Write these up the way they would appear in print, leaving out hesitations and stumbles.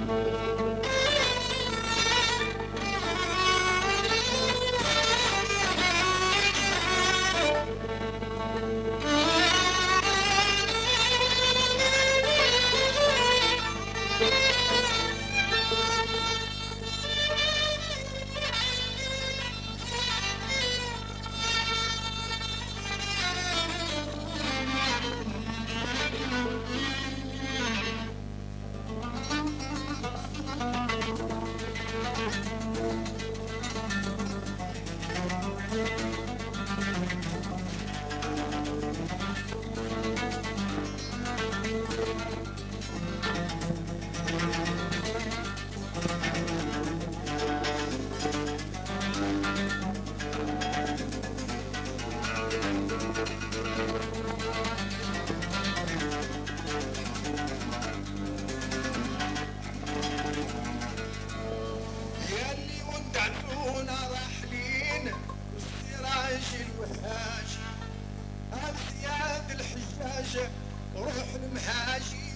روح المهاجي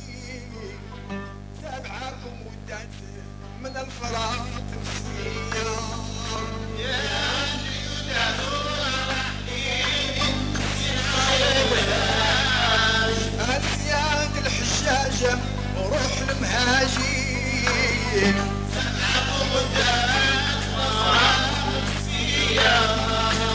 تابعكم ودات من الفراق مسوية يا اللي ودعوا أسياد الحجاجة روح المهاجي تابعكم ودات الفراق مسوية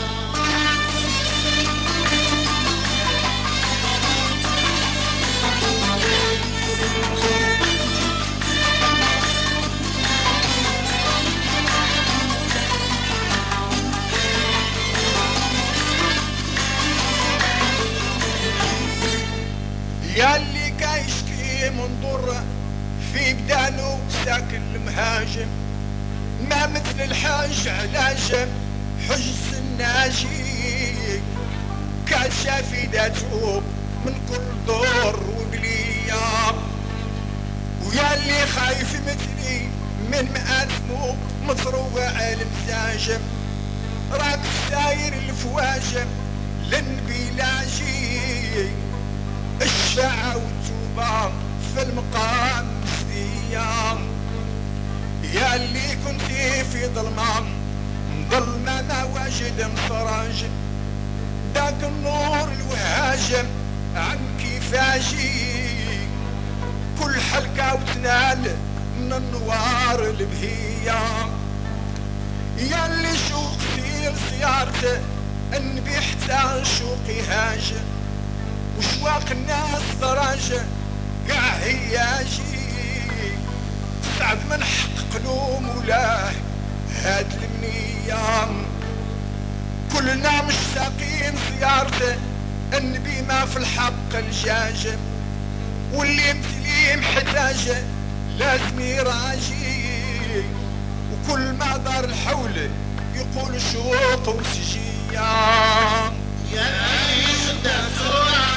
ياللي كايشكي من ضر في بدانه ساكن المهاجم ما مثل الحاج علاج حجز الناجي كان شافي ذاته من كل دور وبلية وياللي خايف مثلي من مآثمه مطروع المزاجم راك ساير الفواجم لنبي لاجي الشفاعة والتوبة في المقام مسدية يا اللي كنتي في ظلمة ظلمة ما واجد انفراج داك النور الوهاج عنك فاجي كل حلقة وتنال من النوار البهية يا اللي شوقي لزيارته النبي حتى شوقي هاج وشواق الناس درجة قاع هياجي صعب من حق قلوب ولاه هاد المنية كلنا مشتاقين زيارته النبي ما في الحق الجاجة واللي يمتلي محتاجه لازم يراجي وكل ما دار الحول يقول شوق وسجية يا عيش الدسورة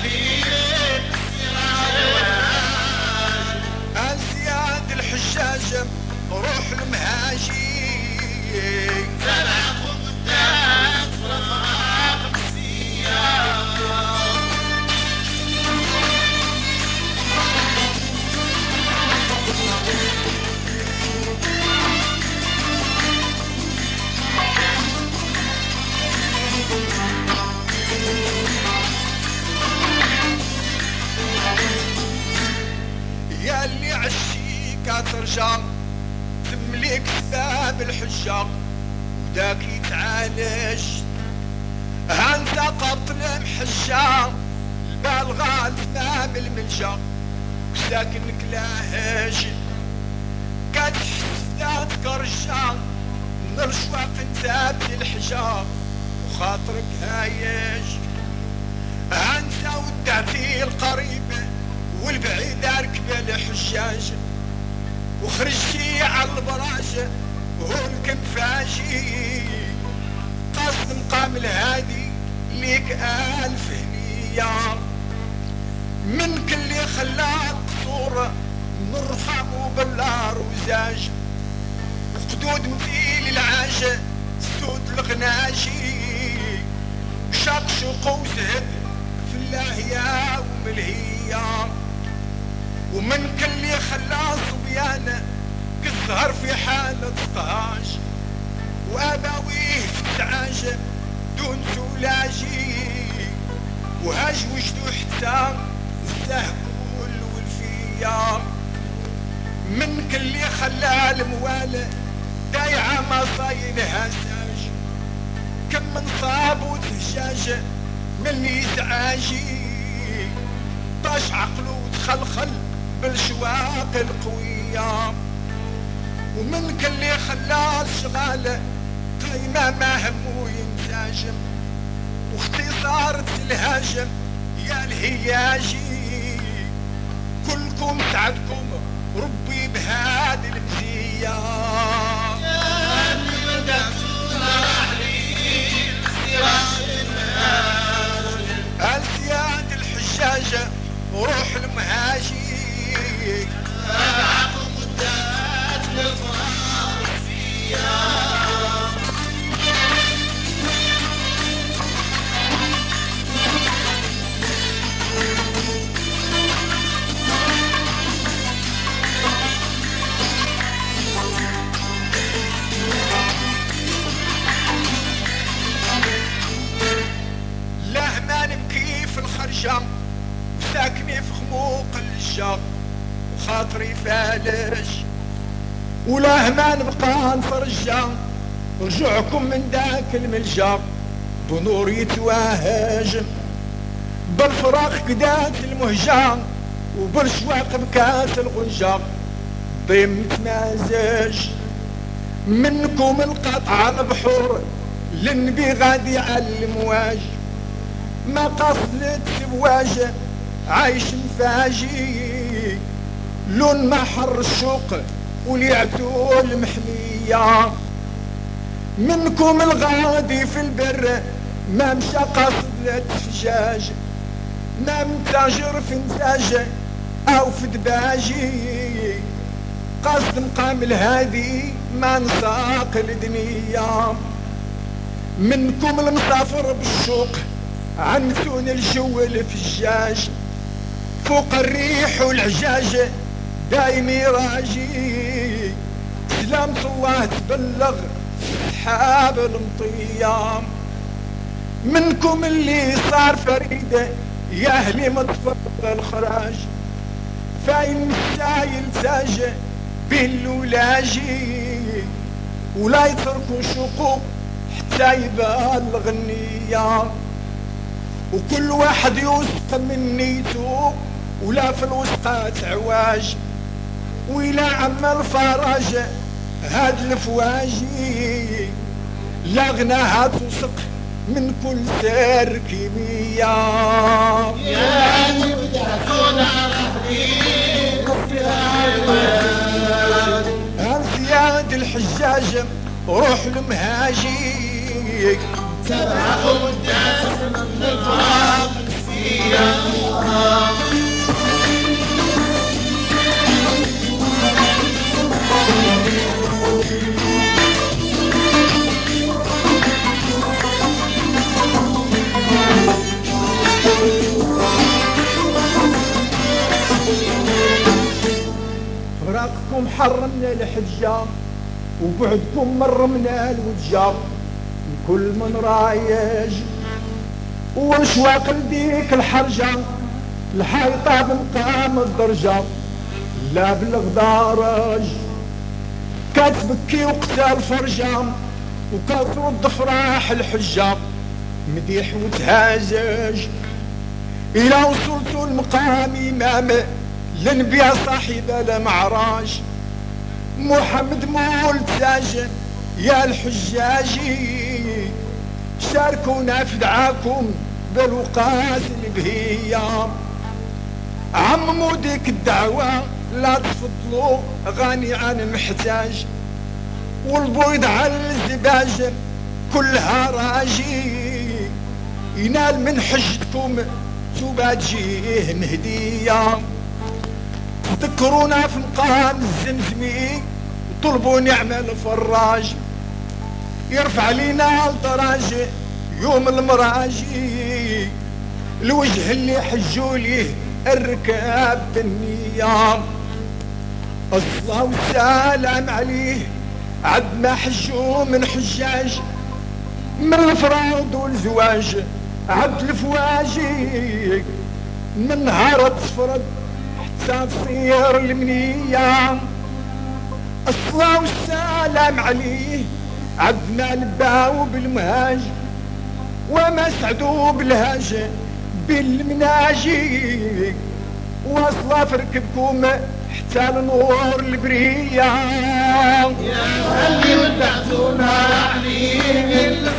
أزياد الحجاج روح المهاجي سلام قدام رفاق مسيا يا اللي عشيك ترجع تملك باب الحجة وداك يتعالج انت قتل محجة البالغة الفام الملجأ وساكنك لاهج كتحس تكرجة من الشواق انت بالحجة وخاطرك هايج انت ودعتي القريبة والبعيد ركب الحجاج وخرجتي على البراج هولك مفاجي قصد مقام الهادي ليك ألف هنية من كل خلاك صورة نرحم بالنار وزاج وخدود مثيل العاج سود الغناجي شقشق وزهد في اللاهية وملهية ومن كل خلا صبي مزيانة كالزهر في حالة طهاج، واباويه في التعاجة دون سولاجي، وهاج وجدو حتى السهكول والفيا. من كل خلى الموالى دايعة مصايلها ساج، كم من صاب وتهجاج من اللي يزعاجي، طاش عقله وتخلخل بالشواق القوية. ومن كل خلى الشغالة قايمة ما همو ينساجم، واختصارة الهاجم يا الهياجي. كلكم سعدكم ربي بهاد المزية، يا اللي بدأتونا رحلين السياد الحجاجة وروح المهاجي، معكم ودات للفرح فيا. له ما نبكي في الخرجة وساكني في خموق الجا وخاطري فالج، وله ما نبقى نفرجا رجوعكم من داك الملجا بنور يتواهج. بالفراق قدات المهجة وبالشواق بكاس الغنجة ضيم متمازج. منكم القطع البحور للنبي غادي على المواج، ما قصلت سواج عايش مفاجي، لون ما حر الشوق وليعتو المحمية. منكم الغادي في البر ما مشى قصد التفجاج، ما متاجر في نتاج او في دباجي، قصد مقام الهادي ما نساق الدنيا. منكم المسافر بالشوق عنتون الجو الفجاج، فوق الريح والعجاج دايم يراجي، سلامة الله تبلغ سحاب المطية. منكم اللي صار فريدة يا اهلي مطفر الخراج، فاين السايل ساج بالولاجي، ولا يتركوا شقوق حتى يبالغ النية. وكل واحد يوثق من نيته ولا في الوثقات عواج، وإلى عم الفرج هاد الفواجي لا غناها توثق من كل سير كيميا. يا اللي بدأتونا رحلين زياد الحجاج روح المهاجي، تبعكم ودات للفرح فيا. فراقكم حرمنا الحجة وبعدكم مرمنا الوجة، كل من رايج وشواق لديك الحرجة الحيطة بمقام الدرجة لا بالغدارج، كتبكي وقتها الفرجة وكترد فراح الحجة مديح وتهازج. إلى وصلت المقام إمام لنبيع صاحب المعراج، محمد مول تاج يا الحجاجي، شاركونا في دعاكم بالوقات البهية. عمموا ديك الدعوة لا تفضلوا غني عن محتاج، والبيض على الزباج كلها راجي، ينال من حجتكم تباجيه مهدية. تذكرونا في مقام الزمزمي وطلبوا نعمة الفراج، يرفع لينا الدراج يوم المراجي، الوجه اللي حجوا ليه الركاب بالنية. الصلاة والسلام عليه عد ما حجوا من حجاج من الفراض والزواج عد الفواجي من نهار تفرد حتى تصير المنية. الصلاة والسلام عليه عد ما لباو بالمهاج وما سعدوا بالهاج بالمناجي واصلا في ركبكم حتى لنور البرية. يا اللي ودعتونا عليم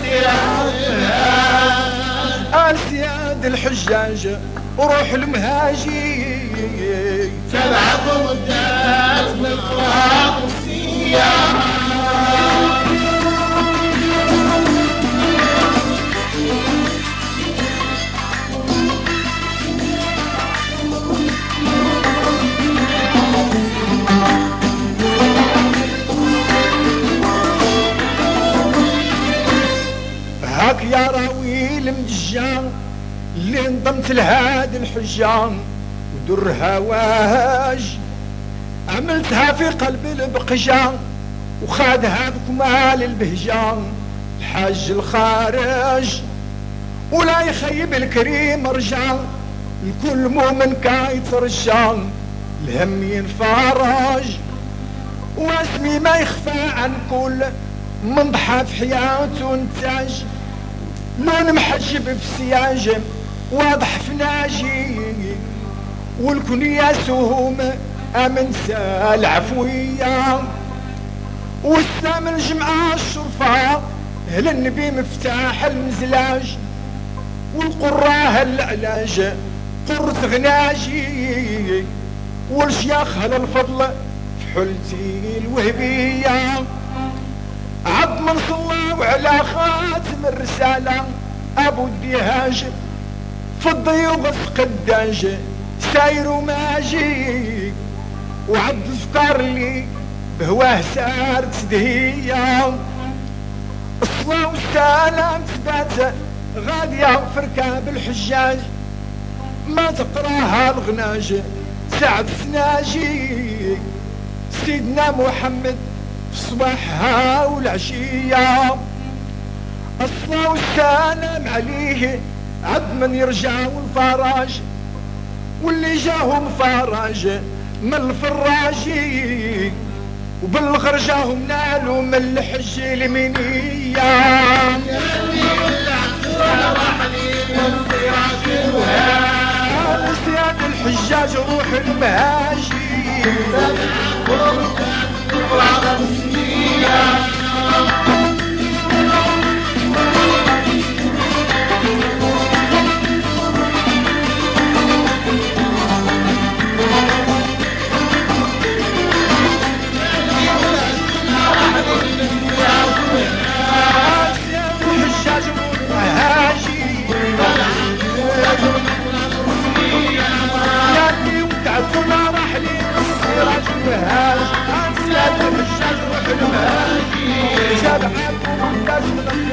أسياد الحجاج وروح المهاجي سبعكم ودات من فراق السياح. هاك يا راوي المدجان اللي انضمت لهاد الحجان ودر هواج عملتها في قلب البقجان وخادها بكمال البهجان الحاج الخارج ولا يخيب الكريم رجال الكل مؤمن كايت رجال الهم ينفرج واسمي ما يخفى عن كل من ضحى في حياته انتاج لون محجب في سياج واضح في ناجي والكنية سهوم امن سال عفوية والسام الجمعة الشرفاء هل النبي مفتاح المزلاج والقراه العلاج قرة غناجي والشياخ هل الفضل في حلتي الوهبية عبد من صلى وعلى خاتم الرسالة ابو الدهاج في الضيوف قداج ساير وماجي وعبد الفقار اللي بهواه سار تدهية. الصلاة والسلام تبات غادية في ركاب الحجاج ما تقراها الغناج سعد سناجي سيدنا محمد في صباحها والعشية. الصلاة والسلام عليه عد من يرجعوا الفراج واللي جاهم فراج من الفراجي وبالغرجاهم نالوا من الحج المنية. سياد الحجاج روح المهاجي سبعة